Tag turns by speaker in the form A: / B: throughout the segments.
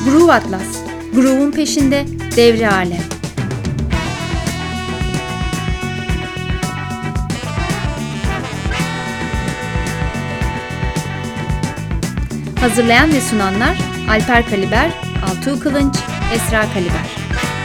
A: Groove Atlas, Groove'un peşinde devre alem. Hazırlayan ve sunanlar Alper Kaliber, Altuğ Kılınç, Esra Kaliber.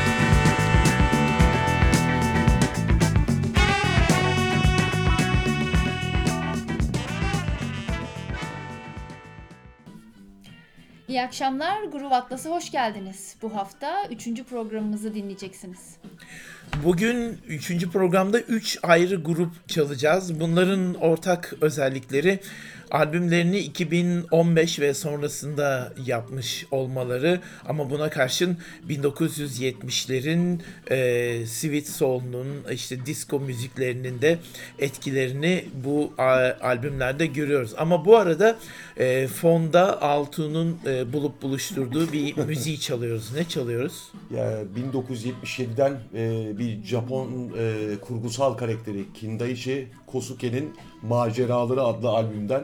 A: İyi akşamlar, Groove Atlas'a hoş geldiniz. Bu hafta 3. programımızı dinleyeceksiniz.
B: Bugün 3. programda 3 ayrı grup çalacağız. Bunların ortak özellikleri albümlerini 2015 ve sonrasında yapmış olmaları ama buna karşın 1970'lerin sweet soul'unun, işte disco müziklerinin de etkilerini bu albümlerde görüyoruz. Ama bu arada fonda Altuğ'un bulup buluşturduğu bir müziği çalıyoruz. Ne çalıyoruz?
C: Ya 1977'den bir Japon kurgusal karakteri Kindaichi Kosuke'nin Maceraları adlı albümden.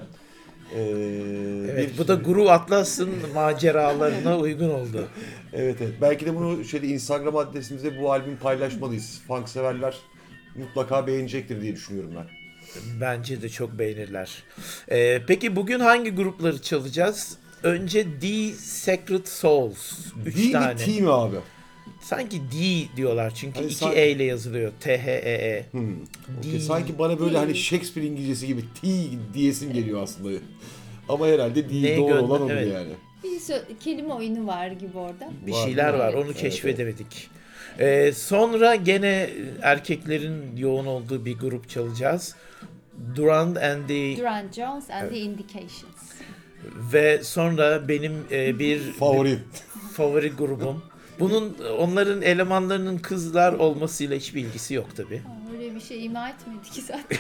B: Evet, bu da Groove Atlas'ın maceralarına uygun oldu.
C: Evet. Belki de bunu şöyle Instagram adresimizde bu albümü paylaşmalıyız. Funk severler mutlaka beğenecektir diye düşünüyorum ben.
B: Bence de çok beğenirler. Peki bugün hangi grupları çalacağız? Önce The Sacred Souls. 3 tane.
C: D mi abi?
B: Sanki D diyorlar çünkü
C: Hani
B: 2 E ile yazılıyor. T-H-E-E.
C: Okay. Sanki bana böyle hani Shakespeare İngilizcesi gibi T diyesim geliyor aslında. Ama herhalde D doğru olan olur
B: evet.
C: yani.
A: Bir kelime oyunu var gibi orada.
B: Bir şeyler var. Onu keşfedemedik. Sonra gene erkeklerin yoğun olduğu bir grup çalacağız. Durand
A: Jones and the Indications.
B: Ve sonra benim bir favori grubum. Onların elemanlarının kızlar olmasıyla hiçbir ilgisi yok tabii.
A: Öyle bir şey ima etmedik ki zaten.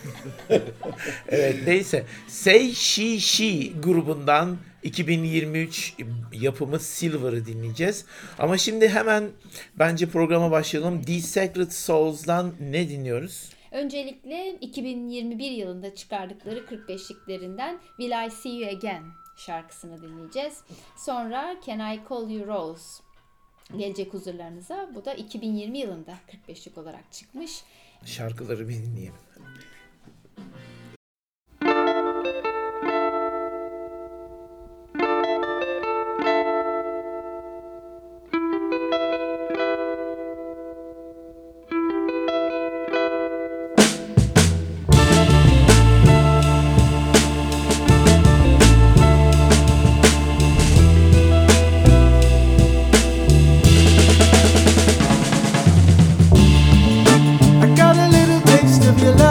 B: Evet, neyse. Say She She grubundan 2023 yapımı Silver'ı dinleyeceğiz. Ama şimdi hemen bence programa başlayalım. The Sacred Souls'dan ne dinliyoruz?
A: Öncelikle 2021 yılında çıkardıkları 45'liklerinden Will I See You Again şarkısını dinleyeceğiz. Sonra Can I Call You Rose gelecek huzurlarınıza. Bu da 2020 yılında 45'lik olarak çıkmış.
B: Şarkıları bir dinleyelim.
D: Your love.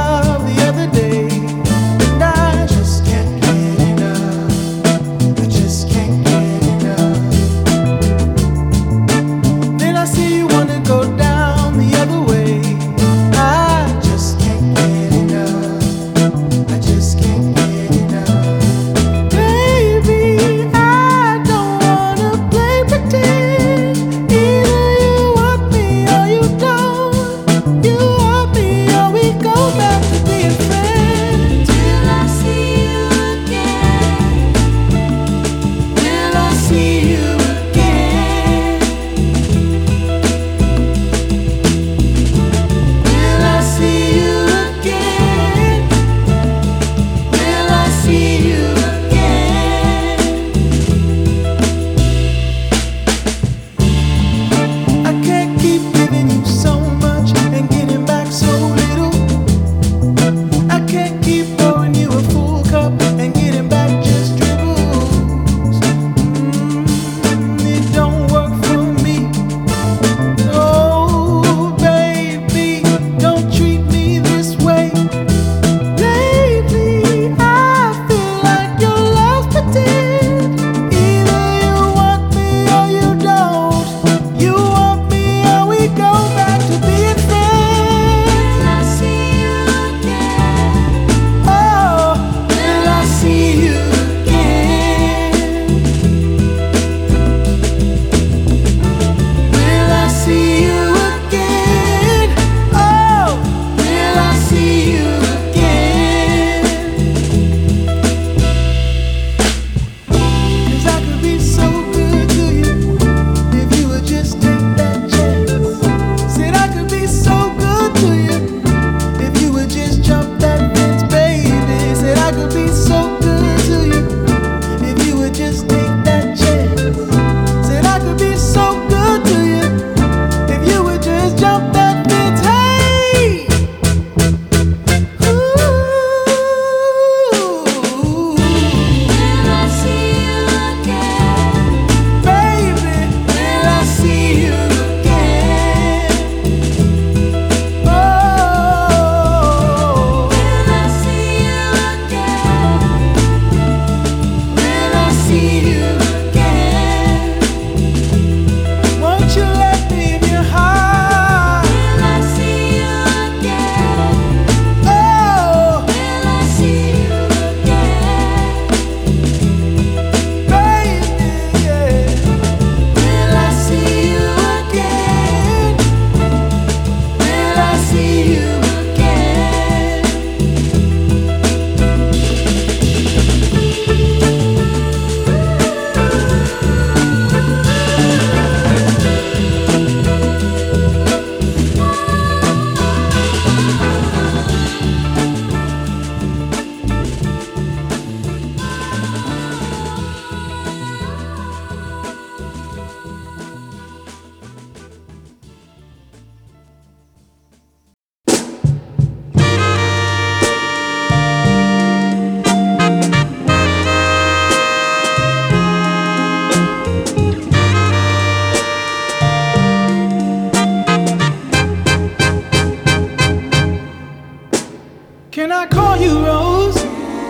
D: Can I call you Rose?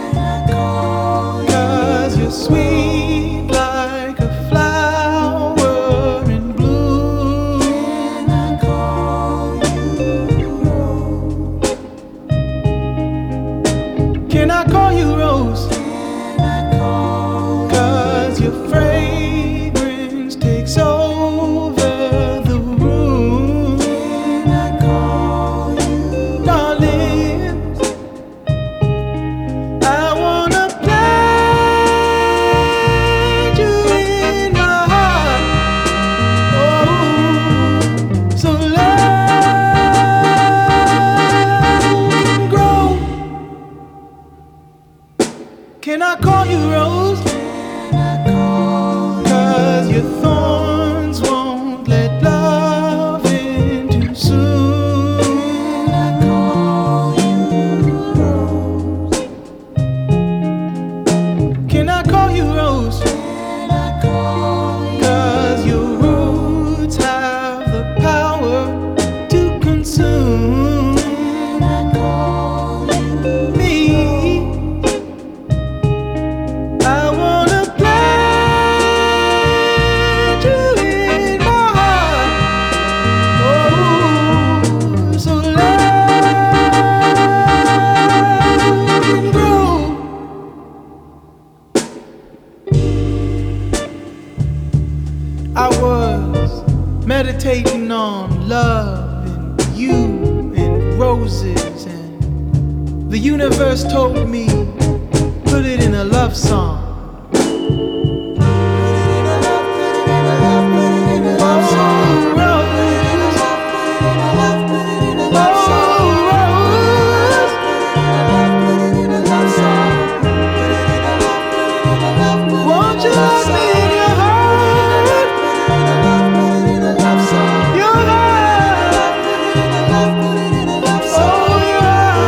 D: 'Cause you're sweet like a flower in bloom. Can I call you Rose? Can I call you Rose? 'Cause your fragrance takes over the room. Can I call you, darling? I wanna plant you in my heart. Oh, so love can grow. Can I call you Rose? 'Cause your thorns won't let love in too soon. Can I call you Rose? Can I call you Rose? 'Cause your roots have the power to consume. Can I call you me? I wanna plant you in my heart. Oh, so love can grow. I was meditating on love and you and roses, and the universe told me, put it in a love song. Won't you love me in your heart? Your heart. Oh, your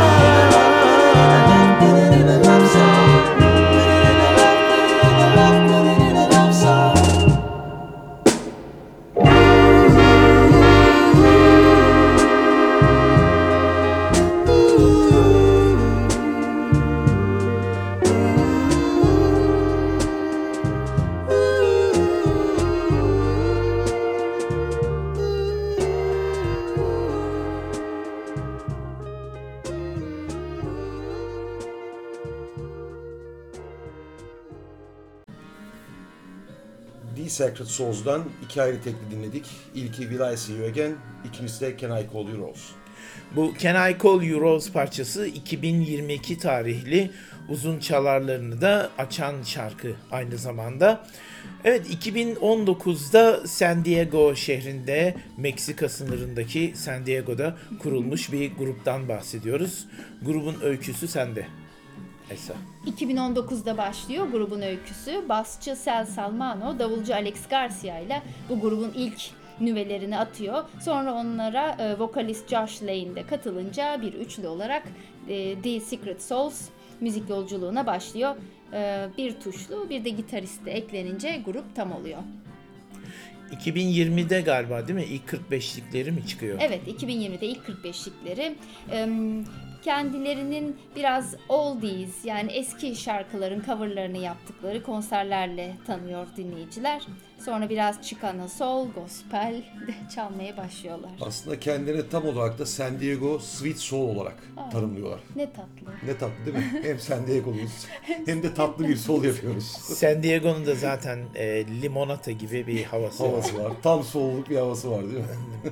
C: The Sacred Souls'dan iki ayrı tekli dinledik. İlki Will I See You Again, ikincisi de Can I Call You Rose.
B: Bu Can I Call You Rose parçası 2022 tarihli uzun çalarlarını da açan şarkı aynı zamanda. Evet, 2019'da San Diego şehrinde, Meksika sınırındaki San Diego'da kurulmuş bir gruptan bahsediyoruz. Grubun öyküsü sende Esa.
A: 2019'da başlıyor grubun öyküsü. Basçı Sal Salmano, davulcu Alex Garcia ile bu grubun ilk nüvelerini atıyor. Sonra onlara vokalist Josh Lane de katılınca bir üçlü olarak The Secret Souls müzik yolculuğuna başlıyor. Bir tuşlu bir de gitarist de eklenince grup tam oluyor.
B: 2020'de galiba değil mi? İlk 45'likleri mi çıkıyor?
A: Evet, 2020'de ilk 45'likleri. Kendilerinin biraz oldies, yani eski şarkıların coverlarını yaptıkları konserlerle tanıyor dinleyiciler. Sonra biraz Chicana Soul, Gospel de çalmaya başlıyorlar.
C: Aslında kendilerini tam olarak da San Diego Sweet Soul olarak tanımlıyorlar.
A: Ne tatlı.
C: Ne tatlı değil mi? Hem San Diego'luyuz hem de tatlı bir soul yapıyoruz.
B: San Diego'nun da zaten limonata gibi bir havası var.
C: Tam soğukluk bir havası var değil mi?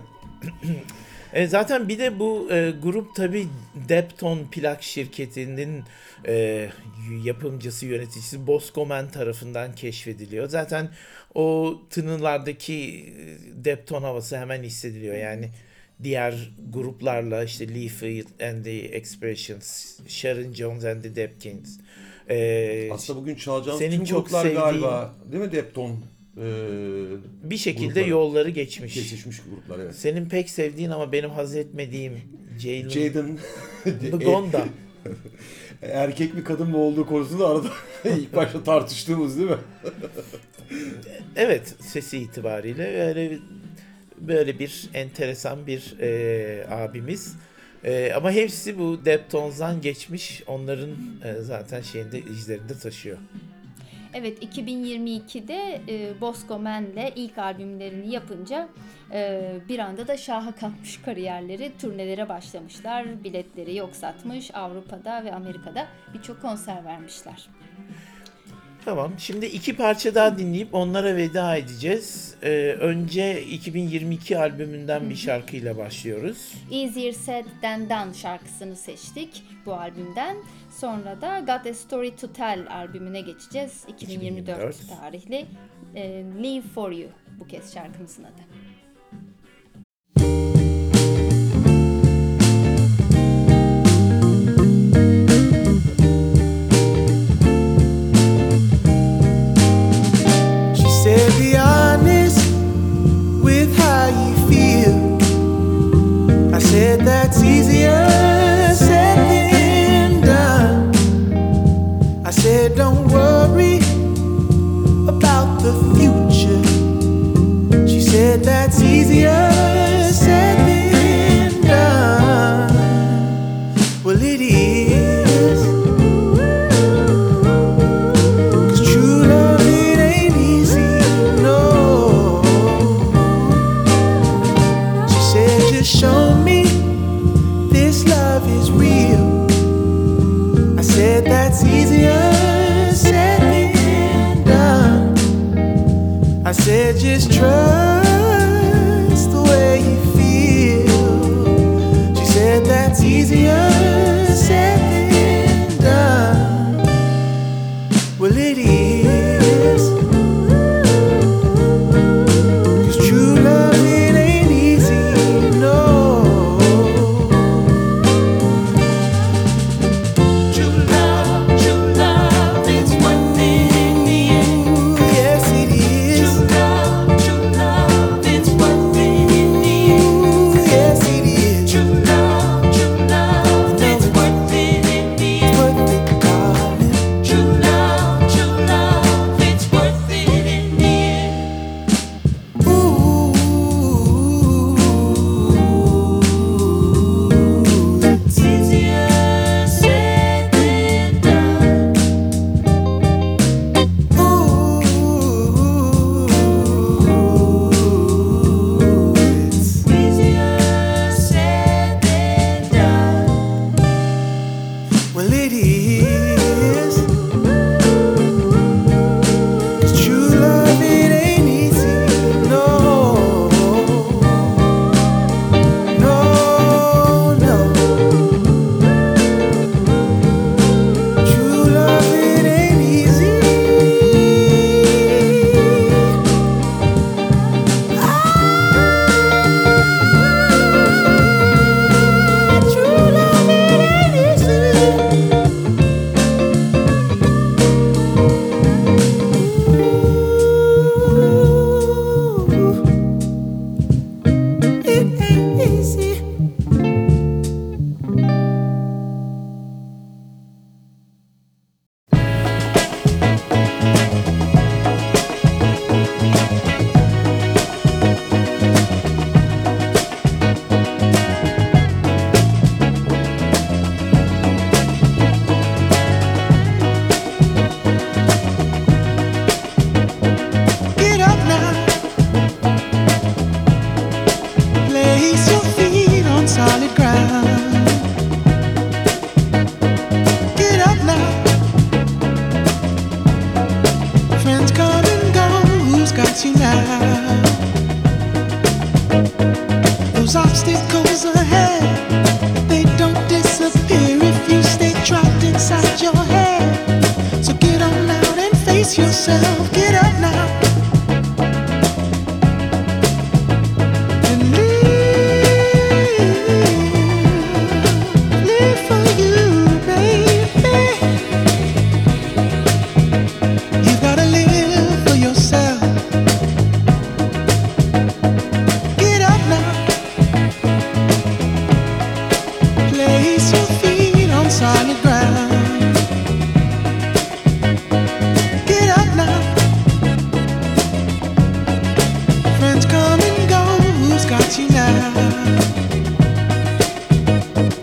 B: Zaten bir de bu grup tabii Depton plak şirketinin yapımcısı, yöneticisi Boscoman tarafından keşfediliyor. Zaten o tınılardaki Depton havası hemen hissediliyor. Yani diğer gruplarla işte Leafy and the Expressions, Sharon Jones and the Depkins.
C: Aslında bugün çalacağımız
B: senin
C: tüm
B: çok
C: gruplar
B: sevdiğin,
C: galiba değil mi Depton?
B: Bir şekilde yolları geçmiş.
C: Kesişmiş gruplar, evet.
B: Senin pek sevdiğin ama benim haz etmediğim
C: Jaden
B: Gonda.
C: Erkek mi kadın mı olduğu konusunda arada ilk başta tartıştığımız değil mi?
B: Evet, sesi itibariyle böyle bir enteresan bir abimiz. Ama hepsi bu Deftones'dan geçmiş. Onların zaten izlerinde taşıyor.
A: Evet, 2022'de Bosco Man'le ilk albümlerini yapınca bir anda da şaha kalkmış kariyerleri. Turnelere başlamışlar. Biletleri yok satmış. Avrupa'da ve Amerika'da birçok konser vermişler.
B: Tamam. Şimdi 2 parça daha dinleyip onlara veda edeceğiz. Önce 2022 albümünden bir şarkıyla başlıyoruz.
A: Easier Said Than Done şarkısını seçtik bu albümden. Sonra da Got a Story to Tell albümüne geçeceğiz. 2024 tarihli. Live For You bu kez şarkımızın adı.
D: Said be honest with how you feel. I said that's easier said than done. I said don't worry about the future. She said that's easier said than done. Well, it is. Show me this love is real. I said that's easier said than done. I said just trust the way you feel. She said that's easier said than done. Well, it is. Yourself, get up now and live for you, baby. You gotta live for yourself. Get up now, place your feet on solid ground. Got you now.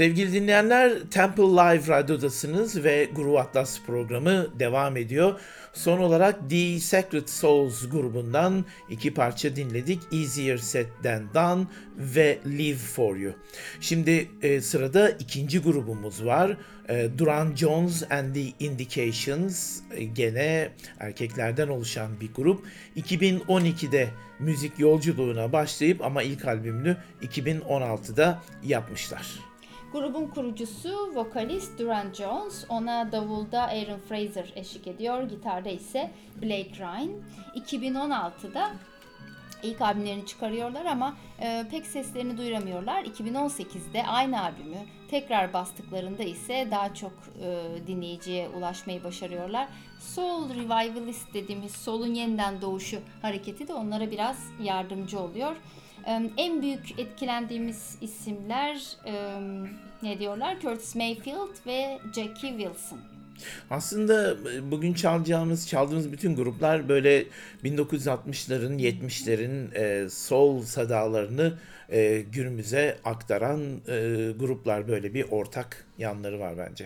B: Sevgili dinleyenler, Temple Live Radyo'dasınız ve Groove Atlas programı devam ediyor. Son olarak The Sacred Souls grubundan 2 parça dinledik. Easier Said Than Done ve Live For You. Şimdi sırada ikinci grubumuz var. Duran Jones and the Indications, gene erkeklerden oluşan bir grup. 2012'de müzik yolculuğuna başlayıp ama ilk albümünü 2016'da yapmışlar.
A: Grubun kurucusu vokalist Duran Jones, ona davulda Aaron Fraser eşlik ediyor, gitarda ise Blake Ryan. 2016'da ilk albümlerini çıkarıyorlar ama pek seslerini duyuramıyorlar. 2018'de aynı albümü tekrar bastıklarında ise daha çok dinleyiciye ulaşmayı başarıyorlar. Soul Revivalist dediğimiz soul'un yeniden doğuşu hareketi de onlara biraz yardımcı oluyor. En büyük etkilendiğimiz isimler ne diyorlar? Curtis Mayfield ve Jackie Wilson.
B: Aslında bugün çaldığımız bütün gruplar böyle 1960'ların, 70'lerin soul sadalarını günümüze aktaran gruplar, böyle bir ortak yanları var bence.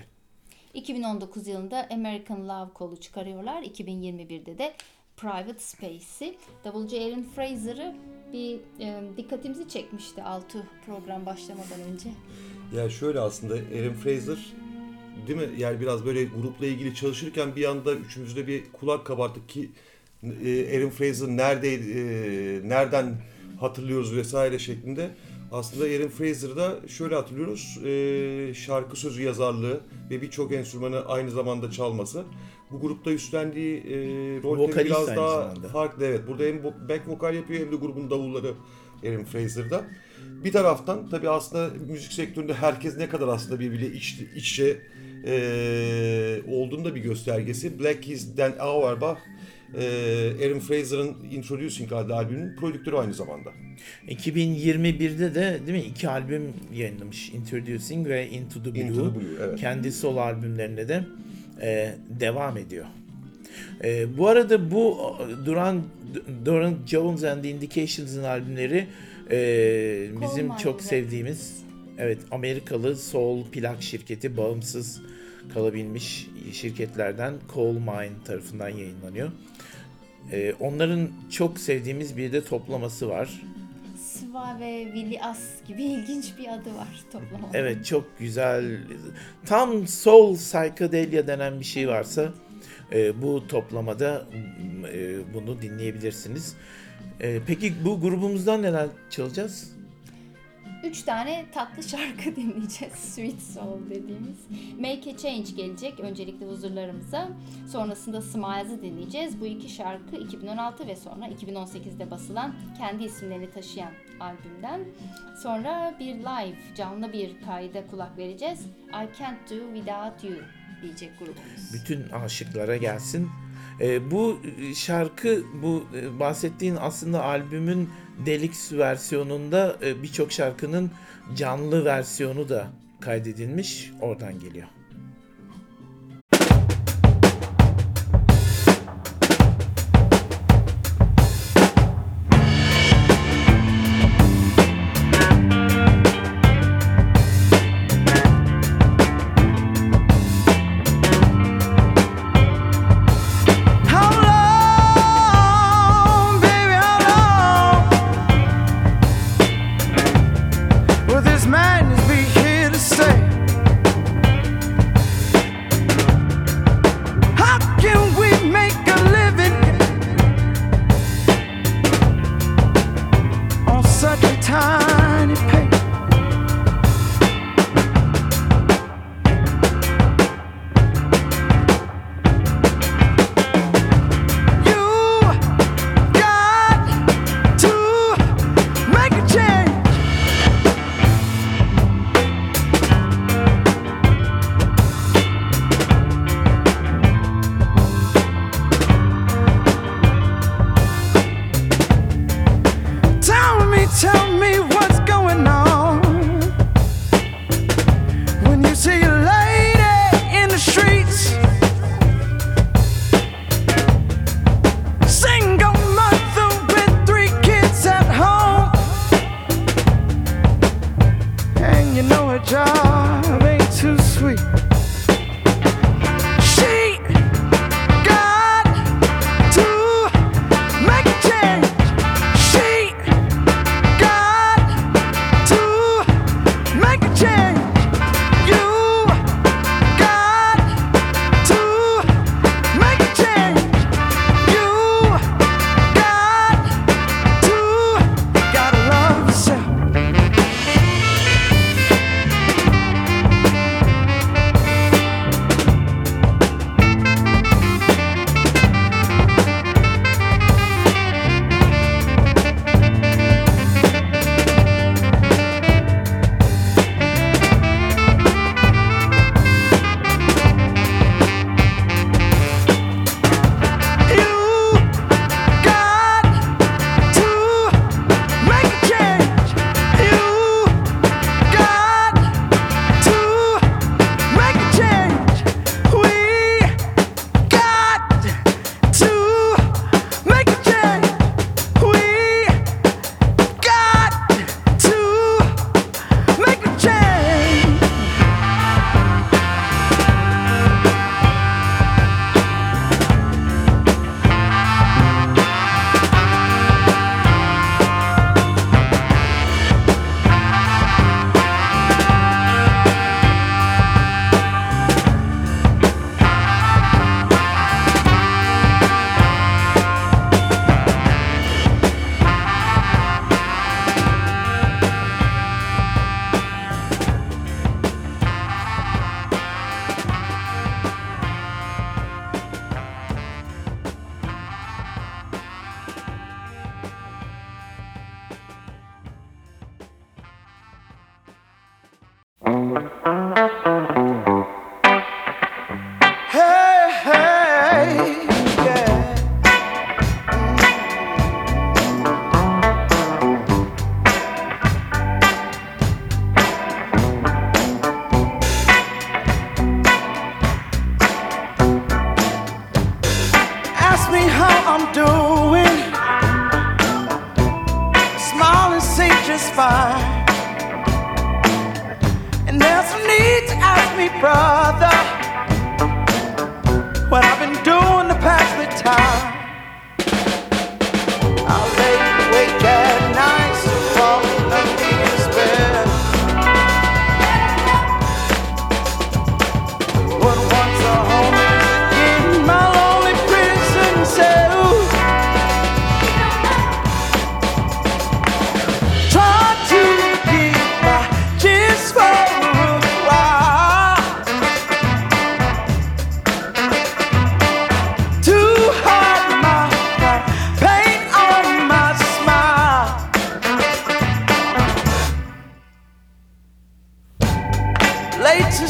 A: 2019 yılında American Love Call'u çıkarıyorlar. 2021'de de Private Space'i. Davulcu Aaron Fraser'ı bir dikkatimizi çekmişti 6 program başlamadan önce.
C: Ya şöyle, aslında Aaron Fraser, değil mi? Yani biraz böyle grupla ilgili çalışırken bir anda üçümüzde bir kulak kabarttık ki Aaron Fraser neredeydi, nereden hatırlıyoruz vesaire şeklinde. Aslında Aaron Fraser'da şöyle hatırlıyoruz, şarkı sözü yazarlığı ve birçok enstrümanı aynı zamanda çalması. Bu grupta üstlendiği rol biraz daha farklı. Evet, burada hem back vokal yapıyor hem de grubun davulları Aaron Fraser'da. Bir taraftan tabii aslında müzik sektöründe herkes ne kadar aslında birbiriyle iç içe olduğunda bir göstergesi. Black Keys Dan Auerbach, Aaron Fraser'ın Introducing adlı albümünün prodüktörü aynı zamanda.
B: 2021'de de değil mi 2 albüm yayınlamış, Introducing ve Into the Blue.
C: Evet.
B: Kendi solo albümlerine de devam ediyor. Bu arada bu Duran Jones and the Indications'ın albümleri bizim çok sevdiğimiz, evet, Amerikalı soul plak şirketi, bağımsız kalabilmiş şirketlerden Coal Mine tarafından yayınlanıyor. Onların çok sevdiğimiz bir de toplaması var.
A: Sva ve Willie As gibi ilginç bir adı var toplamada.
B: Evet, çok güzel. Tam soul psychedelia denen bir şey varsa bu toplamada bunu dinleyebilirsiniz. Peki bu grubumuzdan neler çalacağız?
A: 3 tane tatlı şarkı dinleyeceğiz. Sweet Soul dediğimiz. Make a Change gelecek öncelikle huzurlarımıza. Sonrasında Smiles'ı dinleyeceğiz. Bu 2 şarkı 2016 ve sonra 2018'de basılan, kendi isimlerini taşıyan albümden. Sonra bir live, canlı bir kayda kulak vereceğiz. I Can't Do Without You diyecek grubumuz.
B: Bütün aşıklara gelsin. Bu şarkı, bu bahsettiğin aslında albümün deluxe versiyonunda birçok şarkının canlı versiyonu da kaydedilmiş, oradan geliyor.
D: Madness be here to stay.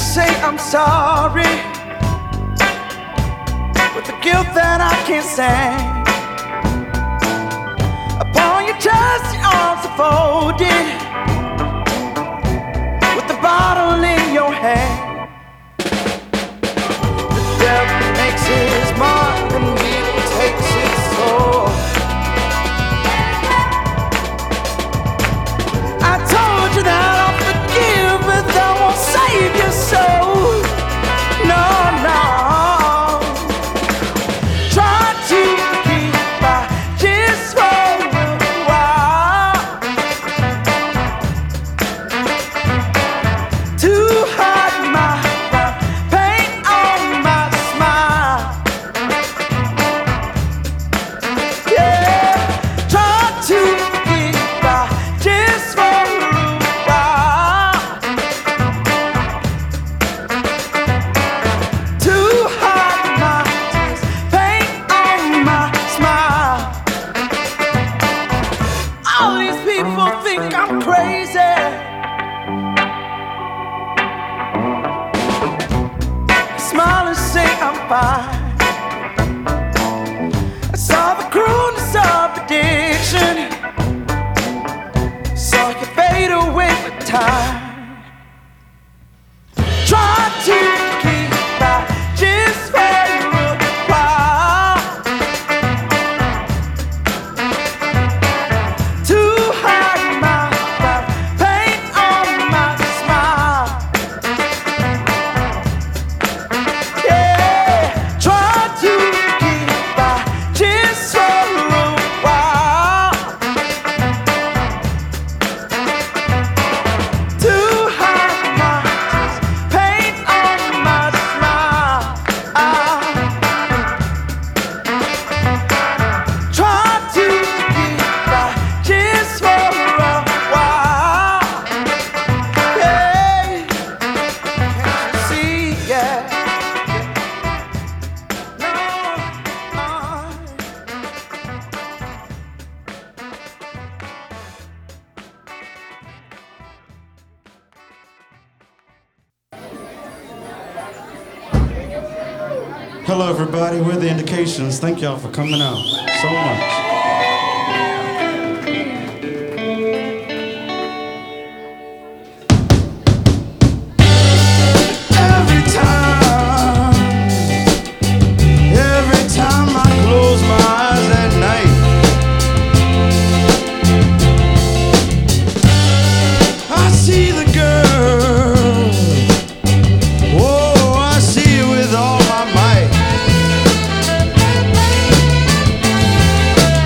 E: say I'm sorry with the guilt that I can't stand. Upon your chest, your arms are folded with the bottle in your hand. The devil makes his mark and evil takes his soul. I told you that I'll forgive, but that won't save your soul. No, no. Try to keep my just for a while. Too hard, my paint on my smile. Yeah, try to keep my just for a while. Too hard, my tears paint on my smile. All these people think I'm crazy. Smile and say I'm fine. I saw the cruelness of addiction, saw you fade away with time. Try to keep my just for a while. Too hard, my paint on my smile. Yeah, try to keep my just for a while. Too hard, my paint on my smile. Try to keep my just for a while. Yeah, can't you see? Yeah. No.
F: Hello, everybody. We're the Indications. Thank y'all for coming out so much. Every time I close my eyes at night, I see the girl. Oh, I see it with all my might.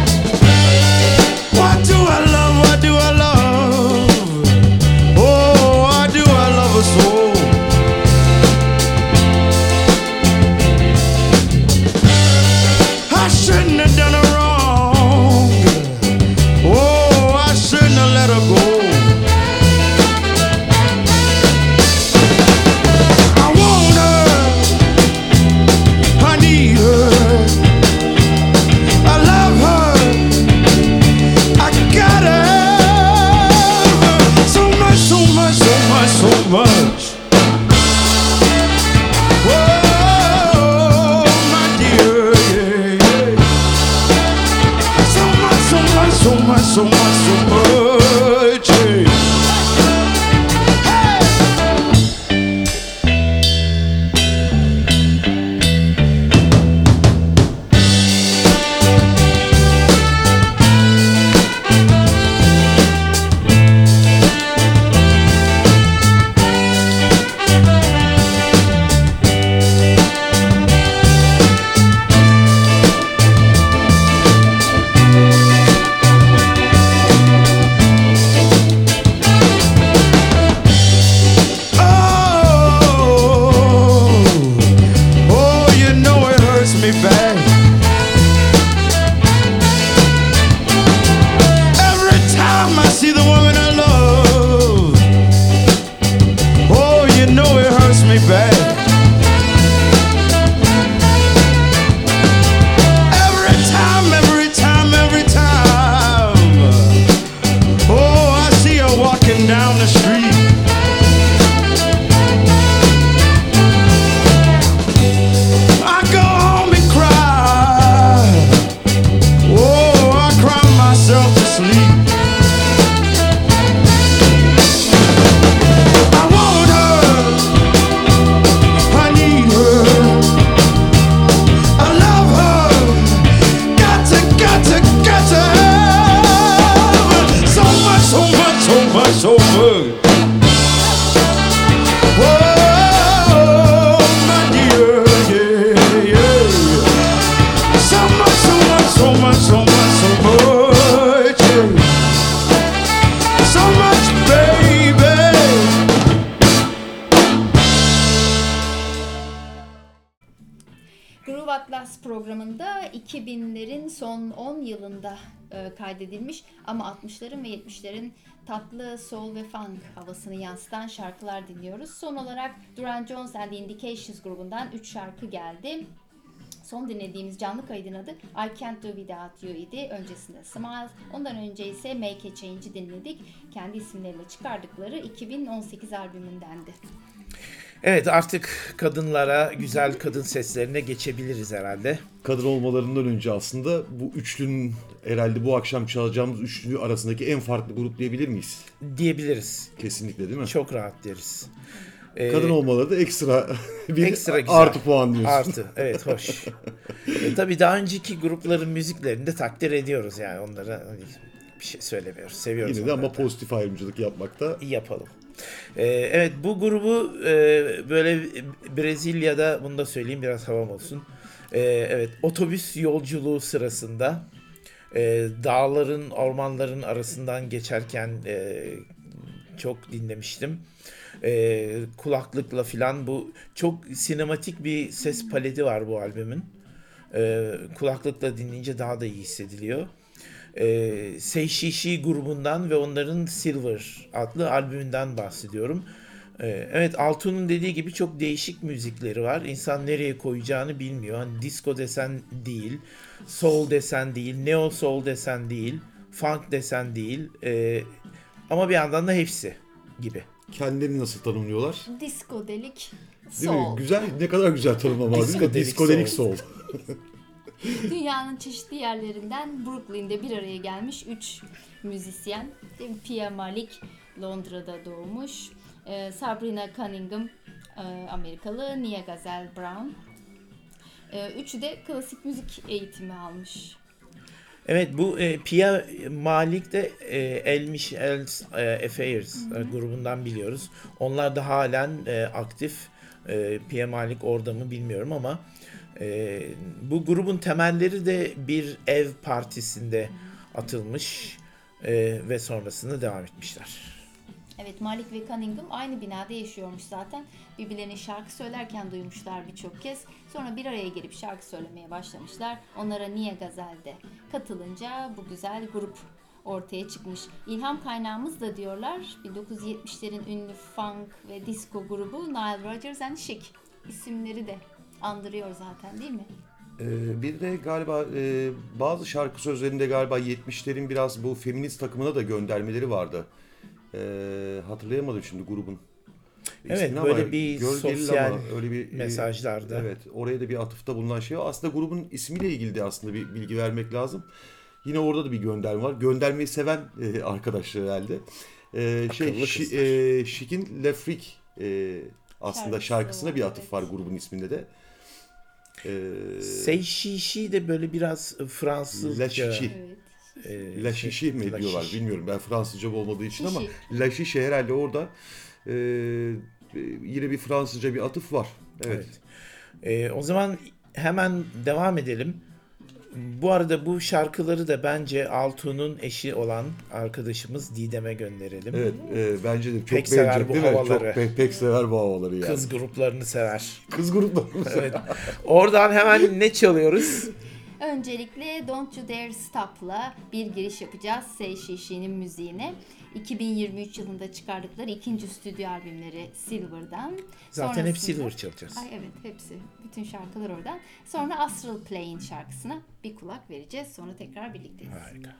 A: Groove Atlas programında 2000'lerin son 10 yılında kaydedilmiş ama 60'ların ve 70'lerin tatlı soul ve funk havasını yansıtan şarkılar dinliyoruz. Son olarak Duran Jones and the Indications grubundan 3 şarkı geldi. Son dinlediğimiz canlı kaydın adı I Can't Do Without You idi. Öncesinde Smile, ondan önce ise Make a Change'i dinledik. Kendi isimleriyle çıkardıkları 2018 albümündendi.
B: Evet, artık kadınlara, güzel kadın seslerine geçebiliriz herhalde.
C: Kadın olmalarından önce aslında bu üçlünün, herhalde bu akşam çalacağımız üçlü arasındaki en farklı grup diyebilir miyiz?
B: Diyebiliriz.
C: Kesinlikle, değil mi?
B: Çok rahat deriz.
C: Kadın olmaları da ekstra bir
B: Ekstra güzel.
C: artı puan diyorsun.
B: Artı, evet, hoş. Tabii daha önceki grupların müziklerini de takdir ediyoruz yani, onlara hani bir şey söylemiyoruz. Seviyoruz
C: Yine de ama
B: onları da.
C: pozitif ayrımcılık yapmakta.
B: Yapalım. Evet, bu grubu böyle Brezilya'da, bunu da söyleyeyim biraz havam olsun. Evet, otobüs yolculuğu sırasında dağların, ormanların arasından geçerken çok dinlemiştim. Kulaklıkla filan, bu çok sinematik bir ses paleti var bu albümün. Kulaklıkla dinleyince daha da iyi hissediliyor. Say She She grubundan ve onların Silver adlı albümünden bahsediyorum. Evet, Altun'un dediği gibi çok değişik müzikleri var. İnsan nereye koyacağını bilmiyor. Hani disco desen değil, soul desen değil, neo soul desen değil, funk desen değil. Ama bir yandan da hepsi gibi.
C: Kendilerini nasıl tanımlıyorlar?
A: Diskodelik
C: Değil mi?
A: soul.
C: Güzel, ne kadar güzel tanımlama var değil mi?
B: Diskodelik
C: Diskodelik
B: soul.
C: soul.
A: Dünyanın çeşitli yerlerinden Brooklyn'de bir araya gelmiş 3 müzisyen. Pia Malik Londra'da doğmuş. Sabrina Cunningham Amerikalı. Nia Gazelle Brown. Üçü de klasik müzik eğitimi almış.
B: Evet, bu Pia Malik de El Michel's Affairs grubundan biliyoruz. Onlar da halen aktif. Pia Malik orada mı bilmiyorum ama bu grubun temelleri de bir ev partisinde atılmış ve sonrasında devam etmişler.
A: Evet, Malik ve Cunningham aynı binada yaşıyormuş zaten. Birbirlerine şarkı söylerken duymuşlar birçok kez. Sonra bir araya gelip şarkı söylemeye başlamışlar. Onlara Nia Gazelle'de katılınca bu güzel grup ortaya çıkmış. İlham kaynağımız da diyorlar 1970'lerin ünlü funk ve disco grubu Nile Rodgers and Chic. İsimleri de andırıyor zaten, değil mi?
C: Bir de galiba bazı şarkı sözlerinde galiba 70'lerin biraz bu feminist takımına da göndermeleri vardı. Hatırlayamadım şimdi grubun.
B: Evet,
C: İsmini
B: böyle
C: ama
B: bir
C: gölgeli
B: sosyal
C: ama öyle bir
B: mesajlarda.
C: Evet, oraya da bir atıfta bulunan şey var. Aslında grubun ismiyle ilgili de aslında bir bilgi vermek lazım. Yine orada da bir gönderme var. Göndermeyi seven arkadaşlar herhalde. Chic'in Le Freak aslında şarkısına bir atıf var grubun isminde de.
B: Say She She de böyle biraz Fransızca.
C: La Chichi.
A: Evet.
C: La Chichi mi
B: La
C: diyorlar
B: Chichi.
C: bilmiyorum. Ben Fransızca olmadığı için ama
A: Chichi.
C: La Chichi herhalde orada yine bir Fransızca bir atıf var. Evet.
B: O zaman hemen devam edelim. Bu arada bu şarkıları da bence Altun'un eşi olan arkadaşımız Didem'e gönderelim.
C: Evet, bence de çok
B: Pek sever
C: beğenecek
B: bu
C: değil mi?
B: havaları.
C: Çok pek sever bu havaları yani.
B: Kız gruplarını sever.
C: Kız grupları.
B: Evet. Oradan hemen ne çalıyoruz?
A: Öncelikle Don't You Dare Stop'la bir giriş yapacağız Say She She'nin müziğine. 2023 yılında çıkardıkları ikinci stüdyo albümleri Silver'dan.
B: Zaten hep
A: Sonrasında-
B: Silver çalacağız.
A: Ay evet, hepsi. Bütün şarkılar oradan. Sonra Astral Plane şarkısına bir kulak vereceğiz. Sonra tekrar birlikteyiz.
B: Harika.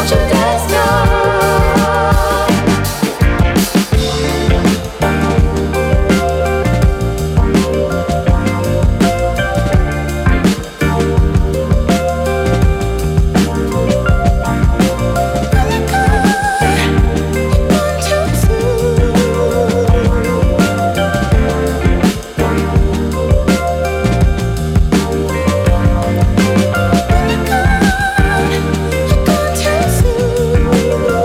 E: Won't you dance now? Too soon.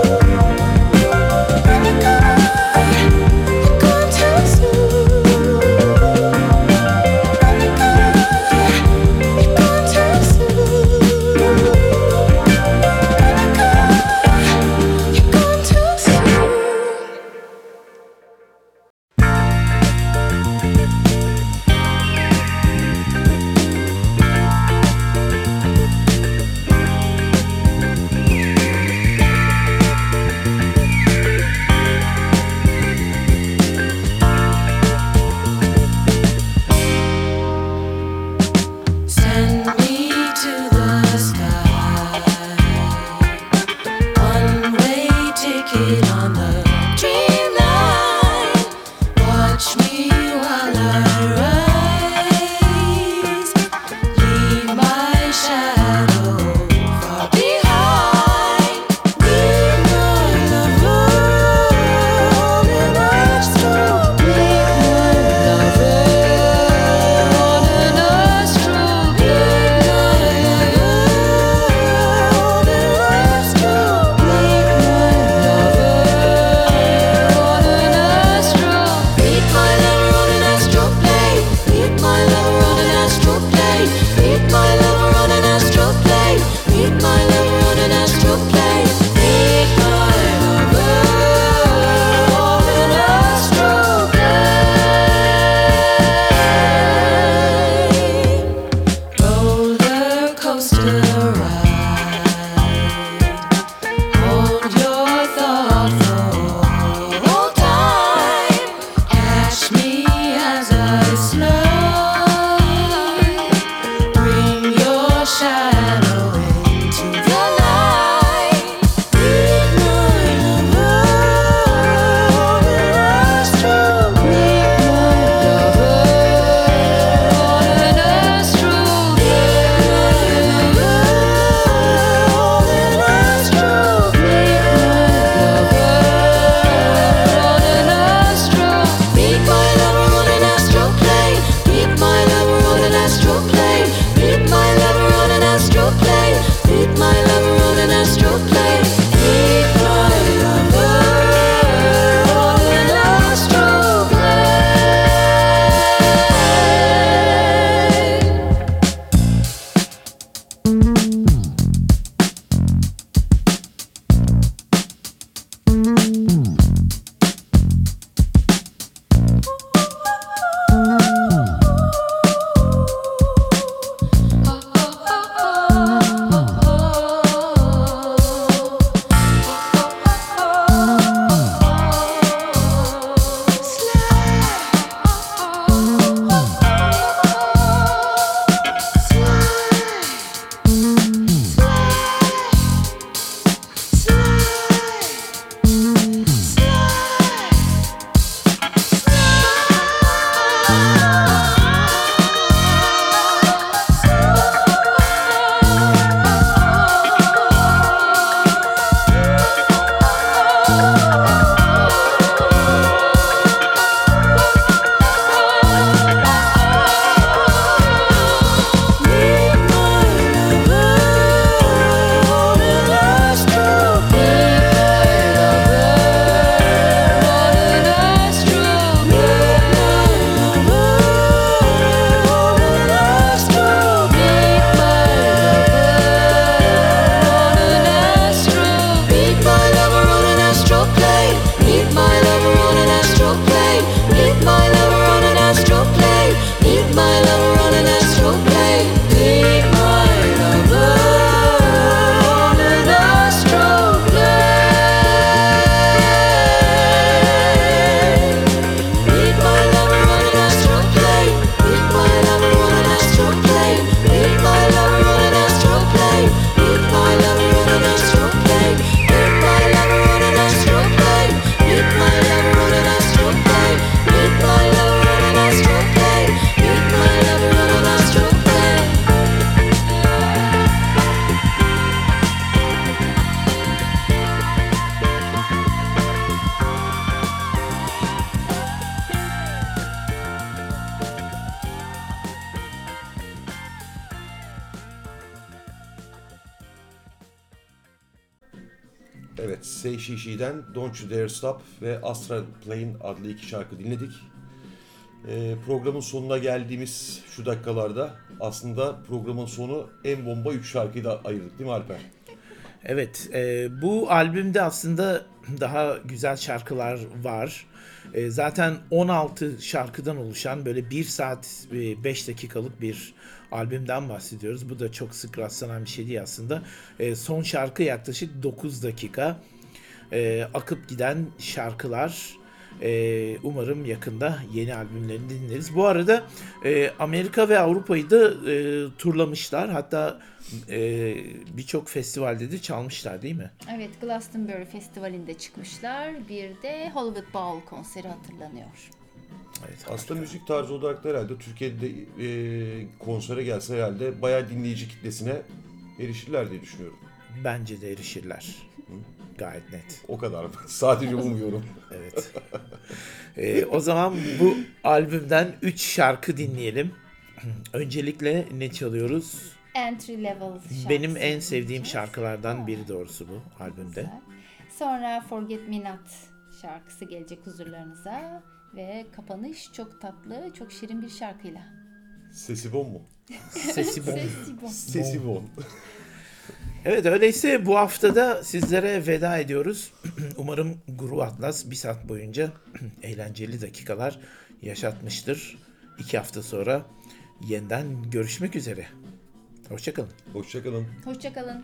C: Evet, Say She She'den Don't You Dare Stop ve Astral Plane adlı 2 şarkı dinledik. Programın sonuna geldiğimiz şu dakikalarda aslında programın sonu en bomba 3 şarkıyı da ayırdık değil mi Alper?
B: Evet, bu albümde aslında daha güzel şarkılar var. Zaten 16 şarkıdan oluşan böyle 1 saat 5 dakikalık bir albümden bahsediyoruz. Bu da çok sık rastlanan bir şey değil aslında. Son şarkı yaklaşık 9 dakika. Akıp giden şarkılar. Umarım yakında yeni albümlerini dinleriz. Bu arada Amerika ve Avrupa'yı da turlamışlar. Hatta birçok festivalde de çalmışlar değil mi?
A: Evet, Glastonbury Festivali'nde çıkmışlar. Bir de Hollywood Bowl konseri hatırlanıyor.
B: Evet,
C: Aslında müzik tarzı olarak da herhalde Türkiye'de konsere gelse herhalde bayağı dinleyici kitlesine erişirler diye düşünüyorum.
B: bence de erişirler. Gayet net.
C: O kadar. Sadece umuyorum.
B: Evet. O zaman bu albümden 3 şarkı dinleyelim. Öncelikle ne çalıyoruz?
A: Entry Level şarkısı.
B: Benim en sevdiğim
A: dinleyeceğiz.
B: şarkılardan biri doğrusu bu albümde.
A: Güzel. Sonra Forget Me Not şarkısı gelecek huzurlarınıza. Ve kapanış çok tatlı, çok şirin bir şarkıyla.
C: Sesi bon mu?
B: Sesi bon.
A: Sesi bon.
C: Sesi bon.
B: Evet, öyleyse bu haftada sizlere veda ediyoruz. Umarım Groove Atlas bir saat boyunca eğlenceli dakikalar yaşatmıştır. 2 hafta sonra yeniden görüşmek üzere. Hoşçakalın.
C: Hoşçakalın.
A: Hoşçakalın.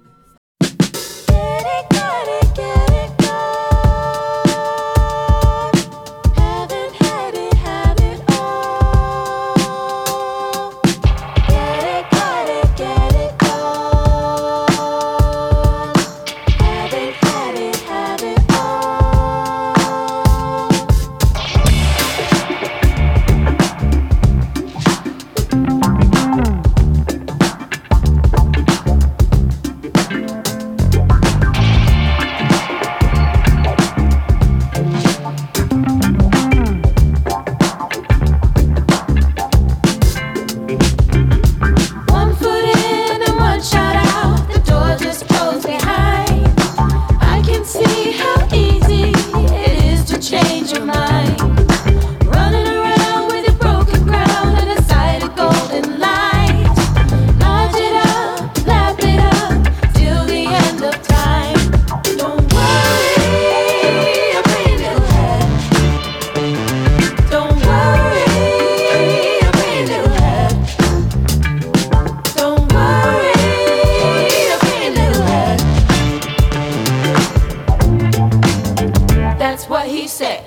G: That's what he said.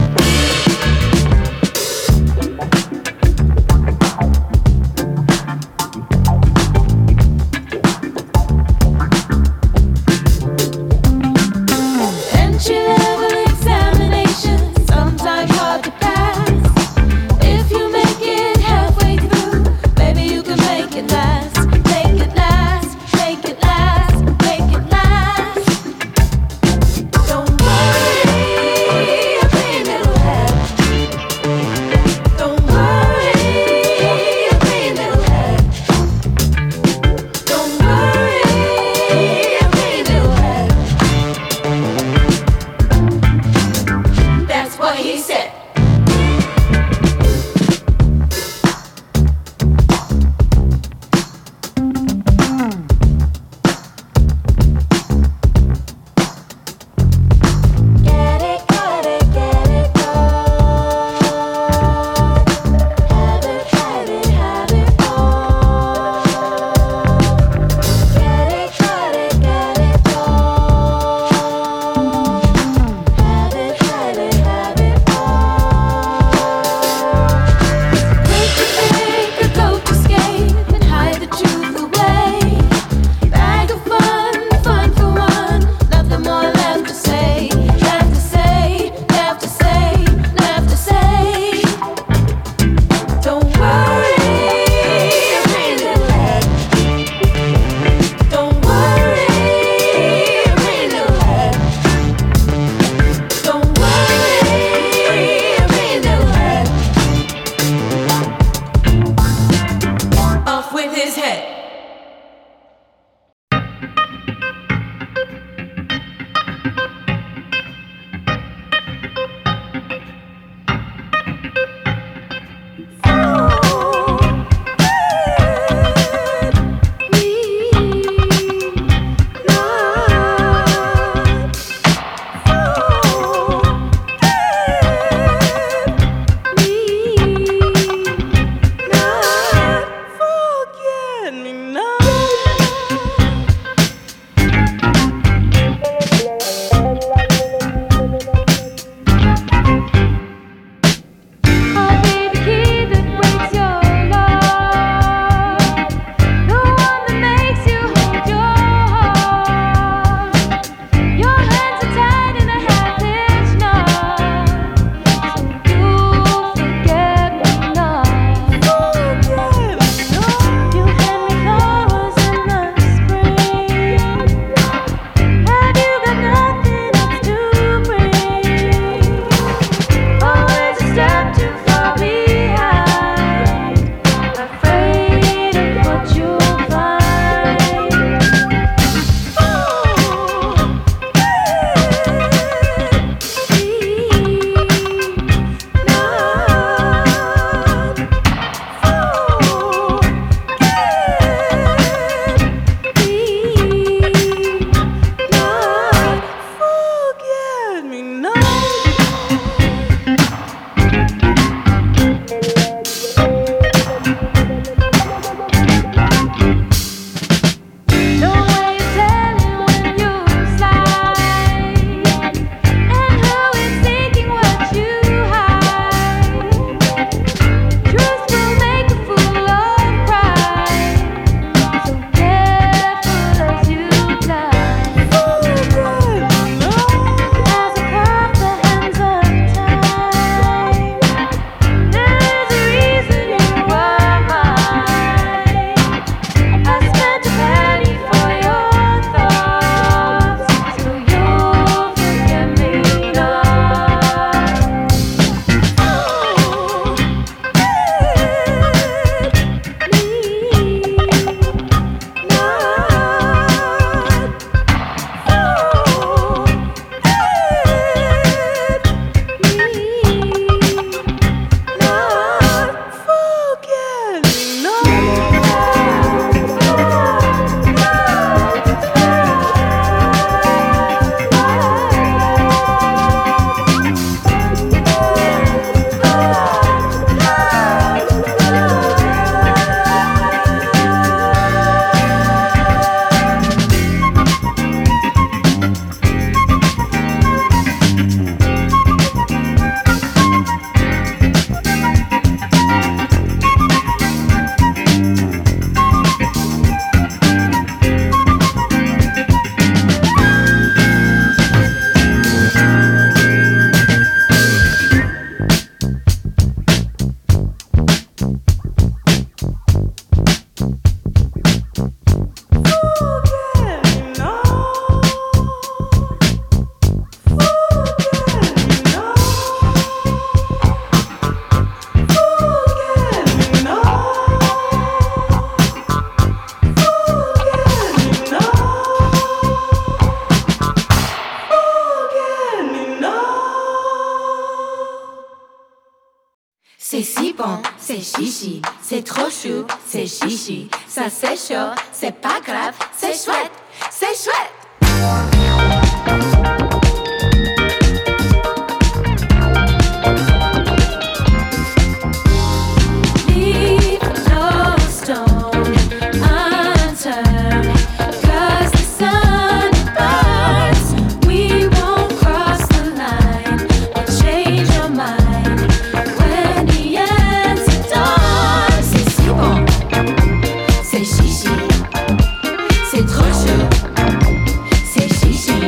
G: Entry level examination, sometimes hard to pass. If you make it halfway through, maybe you can make it last. Make it last, make it last, make it last. Don't worry, a pain it'll have. Don't worry, a pain it'll have. Don't worry, a pain it'll have. bon, c'est chichi, c'est trop chou, c'est chichi, ça c'est chaud, c'est pas grave, c'est chouette, c'est chouette. Leave no stone unturned, 'cause the sun burns. We won't cross the line or change your mind when the answer dawns. C'est si bon, c'est chichi, c'est trop chaud, c'est chichi.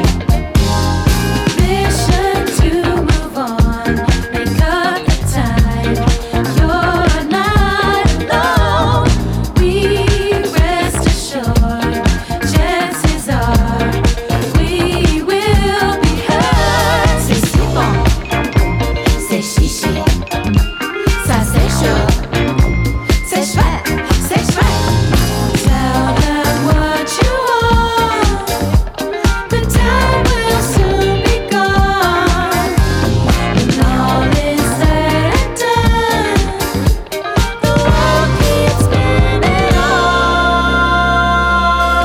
G: Mission to move on, make up the time. You're not alone. We rest assured, chances are we will be heard. C'est si bon, c'est chichi, ça c'est chaud, c'est chouette, c'est chouette. Tell them what you want. The time will soon be gone. When all is said and done, the world keeps spinning on.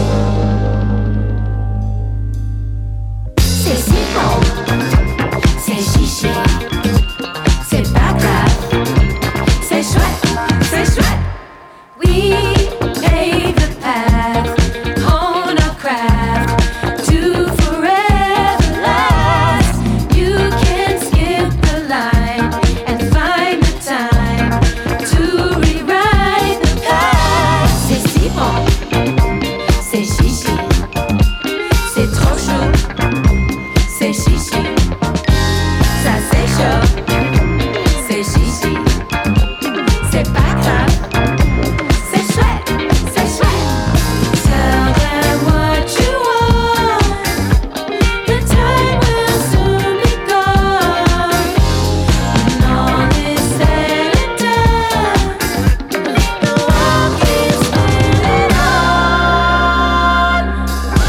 G: C'est si bon, c'est chichi, c'est pas grave, c'est chouette, c'est chouette. We pave the path, hone our craft to forever last. You can skip the line and find the time to rewrite the past. C'est si bon, c'est chichi, c'est trop chaud, c'est chichi, ça c'est chaud, c'est chichi, c'est pas grave. C'est chouette, c'est chouette. Tell them what you want. The time will soon be gone. When all is said and done, the world keeps spinning on.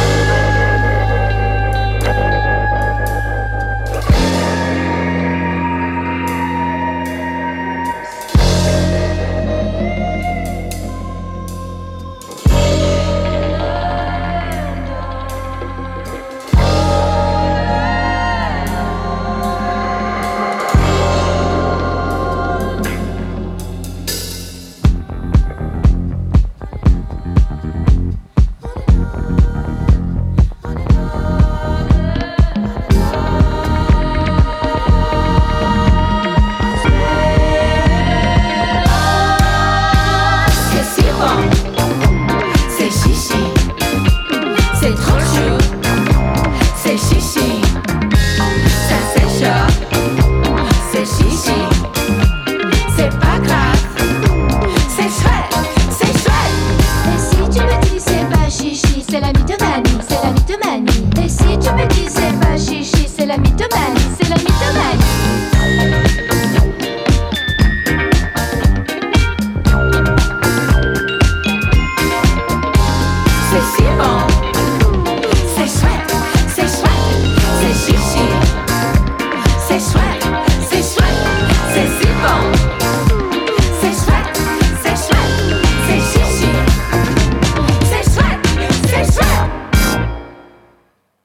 G: C'est si bon, c'est chichi, c'est trop chou, c'est chichi,